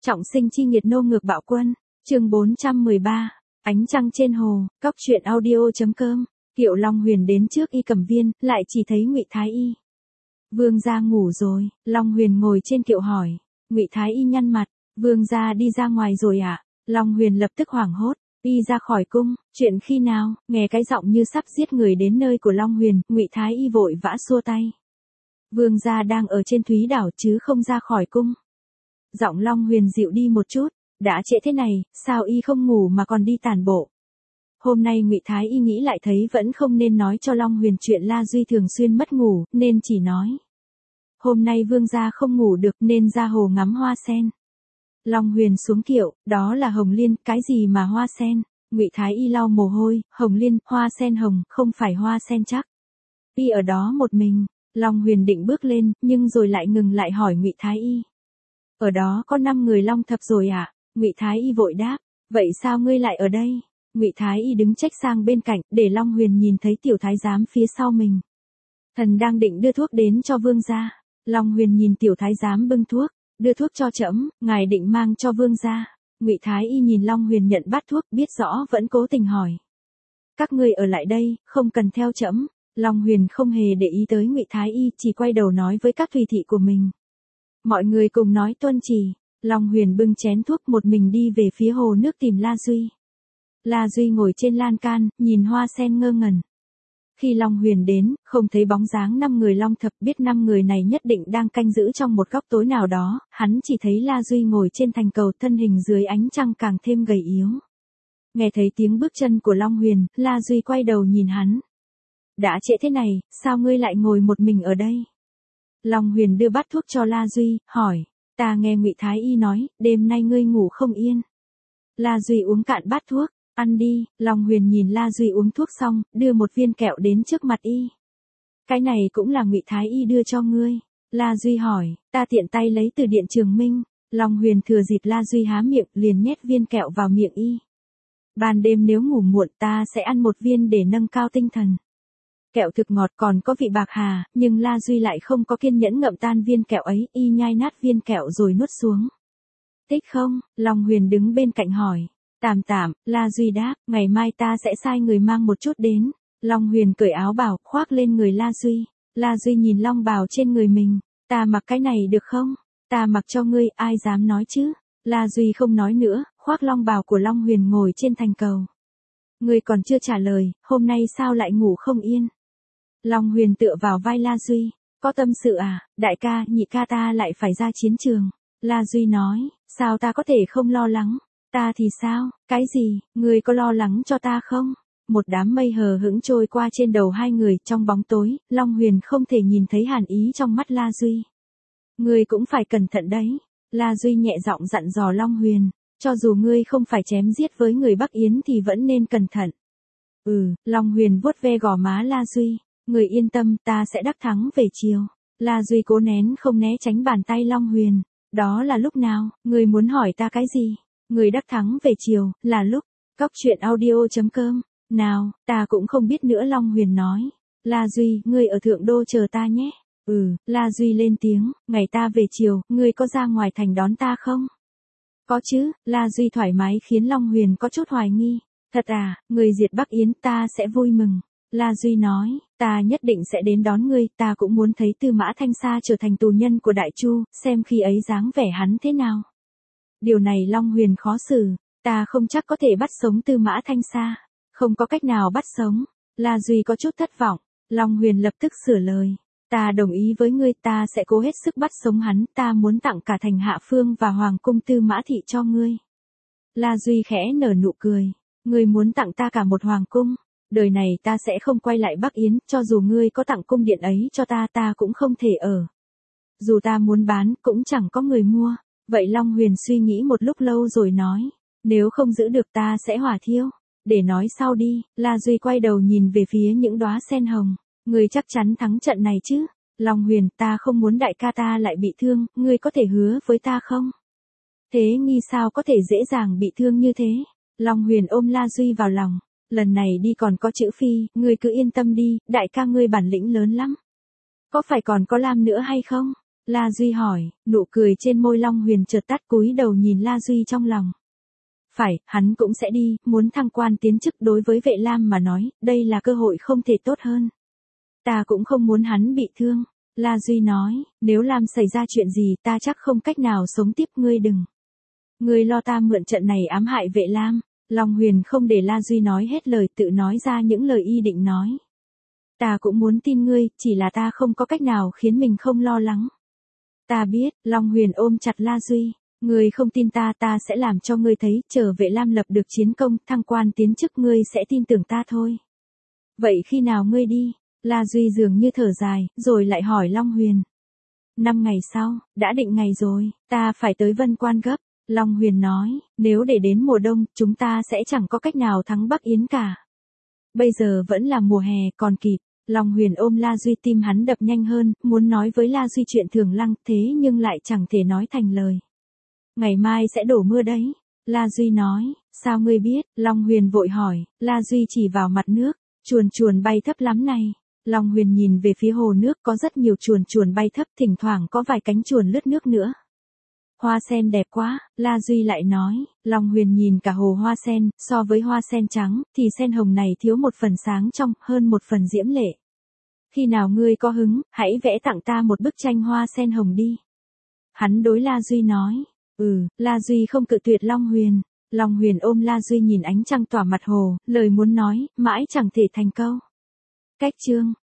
Trọng sinh chi nghiệt nô ngược bạo quân, chương 413, ánh trăng trên hồ, cóc truyện audio.com. Kiệu Long Huyền đến trước Y Cẩm Viên, lại chỉ thấy Ngụy Thái Y. Vương gia ngủ rồi, Long Huyền ngồi trên kiệu hỏi. Ngụy Thái Y nhăn mặt, vương gia đi ra ngoài rồi ạ? Long Huyền lập tức hoảng hốt, đi ra khỏi cung, chuyện khi nào? Nghe cái giọng như sắp giết người đến nơi của Long Huyền, Ngụy Thái Y vội vã xua tay. Vương gia đang ở trên Thúy Đảo chứ không ra khỏi cung. Giọng Long Huyền dịu đi một chút, đã trễ thế này, sao y không ngủ mà còn đi tản bộ? Hôm nay Ngụy Thái Y nghĩ lại thấy vẫn không nên nói cho Long Huyền chuyện La Duy thường xuyên mất ngủ, nên chỉ nói. Hôm nay vương gia không ngủ được nên ra hồ ngắm hoa sen. Long Huyền xuống kiệu, đó là hồng liên, cái gì mà hoa sen? Ngụy Thái Y lau mồ hôi, hồng liên, hoa sen hồng, không phải hoa sen chắc. Y ở đó một mình. Long Huyền định bước lên, nhưng rồi lại ngừng lại hỏi Ngụy Thái Y. Ở đó có 5 người Long Thập rồi ạ? Ngụy Thái Y vội đáp, vậy sao ngươi lại ở đây? Ngụy Thái Y đứng trách sang bên cạnh, để Long Huyền nhìn thấy tiểu thái giám phía sau mình. Thần đang định đưa thuốc đến cho vương gia. Long Huyền nhìn tiểu thái giám bưng thuốc, đưa thuốc cho trẫm, ngài định mang cho vương gia. Ngụy Thái Y nhìn Long Huyền nhận bát thuốc, biết rõ vẫn cố tình hỏi. Các ngươi ở lại đây, không cần theo trẫm. Long Huyền không hề để ý tới Ngụy Thái Y, chỉ quay đầu nói với các tùy thị của mình. Mọi người cùng nói tuân chỉ. Long Huyền bưng chén thuốc một mình đi về phía hồ nước tìm La Duy. La Duy ngồi trên lan can, nhìn hoa sen ngơ ngẩn. Khi Long Huyền đến, không thấy bóng dáng 5 người Long Thập, biết 5 người này nhất định đang canh giữ trong một góc tối nào đó, hắn chỉ thấy La Duy ngồi trên thành cầu, thân hình dưới ánh trăng càng thêm gầy yếu. Nghe thấy tiếng bước chân của Long Huyền, La Duy quay đầu nhìn hắn. Đã trễ thế này, sao ngươi lại ngồi một mình ở đây? Long Huyền đưa bát thuốc cho La Duy, hỏi, ta nghe Ngụy Thái Y nói, đêm nay ngươi ngủ không yên. La Duy uống cạn bát thuốc, ăn đi. Long Huyền nhìn La Duy uống thuốc xong, đưa một viên kẹo đến trước mặt y. Cái này cũng là Ngụy Thái Y đưa cho ngươi. La Duy hỏi, ta tiện tay lấy từ Điện Trường Minh. Long Huyền thừa dịp La Duy há miệng, liền nhét viên kẹo vào miệng y. Ban đêm nếu ngủ muộn ta sẽ ăn một viên để nâng cao tinh thần. Kẹo thực ngọt còn có vị bạc hà, nhưng La Duy lại không có kiên nhẫn ngậm tan viên kẹo ấy, y nhai nát viên kẹo rồi nuốt xuống. Thích không? Long Huyền đứng bên cạnh hỏi. Tạm tạm, La Duy đáp, ngày mai ta sẽ sai người mang một chút đến. Long Huyền cởi áo bào, khoác lên người La Duy. La Duy nhìn long bào trên người mình, ta mặc cái này được không? Ta mặc cho ngươi, ai dám nói chứ? La Duy không nói nữa, khoác long bào của Long Huyền ngồi trên thành cầu. Ngươi còn chưa trả lời, hôm nay sao lại ngủ không yên? Long Huyền tựa vào vai La Duy, có tâm sự à, đại ca, nhị ca ta lại phải ra chiến trường. La Duy nói, sao ta có thể không lo lắng? Ta thì sao, cái gì, ngươi có lo lắng cho ta không? Một đám mây hờ hững trôi qua trên đầu hai người, trong bóng tối, Long Huyền không thể nhìn thấy hàn ý trong mắt La Duy. Ngươi cũng phải cẩn thận đấy. La Duy nhẹ giọng dặn dò Long Huyền, cho dù ngươi không phải chém giết với người Bắc Yến thì vẫn nên cẩn thận. Long Huyền vuốt ve gò má La Duy, người yên tâm, ta sẽ đắc thắng về chiều. La Duy cố nén không né tránh bàn tay Long Huyền. Đó là lúc nào, ngươi muốn hỏi ta cái gì? Người đắc thắng về chiều, là lúc. Cóc truyện audio.com. Nào, ta cũng không biết nữa. Long Huyền nói. La Duy, ngươi ở Thượng Đô chờ ta nhé. La Duy lên tiếng, ngày ta về chiều, ngươi có ra ngoài thành đón ta không? Có chứ. La Duy thoải mái khiến Long Huyền có chút hoài nghi. Thật à, người diệt Bắc Yến, ta sẽ vui mừng. La Duy nói, ta nhất định sẽ đến đón ngươi, ta cũng muốn thấy Tư Mã Thanh Sa trở thành tù nhân của Đại Chu, xem khi ấy dáng vẻ hắn thế nào. Điều này Long Huyền khó xử, ta không chắc có thể bắt sống Tư Mã Thanh Sa. Không có cách nào bắt sống. La Duy có chút thất vọng. Long Huyền lập tức sửa lời. Ta đồng ý với ngươi, ta sẽ cố hết sức bắt sống hắn, ta muốn tặng cả thành Hạ Phương và Hoàng cung Tư Mã Thị cho ngươi. La Duy khẽ nở nụ cười. Ngươi muốn tặng ta cả một hoàng cung? Đời này ta sẽ không quay lại Bắc Yến, cho dù ngươi có tặng cung điện ấy cho ta, ta cũng không thể ở. Dù ta muốn bán, cũng chẳng có người mua. Vậy Long Huyền suy nghĩ một lúc lâu rồi nói, nếu không giữ được ta sẽ hỏa thiêu. Để nói sau đi. La Duy quay đầu nhìn về phía những đóa sen hồng. Ngươi chắc chắn thắng trận này chứ? Long Huyền, ta không muốn đại ca ta lại bị thương, ngươi có thể hứa với ta không? Thế nghi sao có thể dễ dàng bị thương như thế? Long Huyền ôm La Duy vào lòng. Lần này đi còn có chữ Phi, ngươi cứ yên tâm đi, đại ca ngươi bản lĩnh lớn lắm. Có phải còn có Lam nữa hay không? La Duy hỏi, nụ cười trên môi Long Huyền chợt tắt, cúi đầu nhìn La Duy trong lòng. Phải, hắn cũng sẽ đi, muốn thăng quan tiến chức đối với Vệ Lam mà nói, đây là cơ hội không thể tốt hơn. Ta cũng không muốn hắn bị thương. La Duy nói, nếu Lam xảy ra chuyện gì ta chắc không cách nào sống tiếp, ngươi đừng. Ngươi lo ta mượn trận này ám hại Vệ Lam. Long Huyền không để La Duy nói hết lời, tự nói ra những lời y định nói. Ta cũng muốn tin ngươi, chỉ là ta không có cách nào khiến mình không lo lắng. Ta biết, Long Huyền ôm chặt La Duy. Ngươi không tin ta, ta sẽ làm cho ngươi thấy, chờ Vệ Lam lập được chiến công, thăng quan tiến chức ngươi sẽ tin tưởng ta thôi. Vậy khi nào ngươi đi? La Duy dường như thở dài, rồi lại hỏi Long Huyền. 5 ngày sau, đã định ngày rồi, ta phải tới Vân Quan gấp. Long Huyền nói, nếu để đến mùa đông, chúng ta sẽ chẳng có cách nào thắng Bắc Yến cả. Bây giờ vẫn là mùa hè, còn kịp. Long Huyền ôm La Duy, tim hắn đập nhanh hơn, muốn nói với La Duy chuyện Thường Lăng, thế nhưng lại chẳng thể nói thành lời. Ngày mai sẽ đổ mưa đấy. La Duy nói, sao ngươi biết? Long Huyền vội hỏi. La Duy chỉ vào mặt nước, chuồn chuồn bay thấp lắm này. Long Huyền nhìn về phía hồ nước, có rất nhiều chuồn chuồn bay thấp, thỉnh thoảng có vài cánh chuồn lướt nước nữa. Hoa sen đẹp quá, La Duy lại nói. Long Huyền nhìn cả hồ hoa sen, so với hoa sen trắng, thì sen hồng này thiếu một phần sáng trong, hơn một phần diễm lệ. Khi nào ngươi có hứng, hãy vẽ tặng ta một bức tranh hoa sen hồng đi. Hắn đối La Duy nói. La Duy không cự tuyệt Long Huyền. Long Huyền ôm La Duy nhìn ánh trăng tỏa mặt hồ, lời muốn nói, mãi chẳng thể thành câu. Cách chương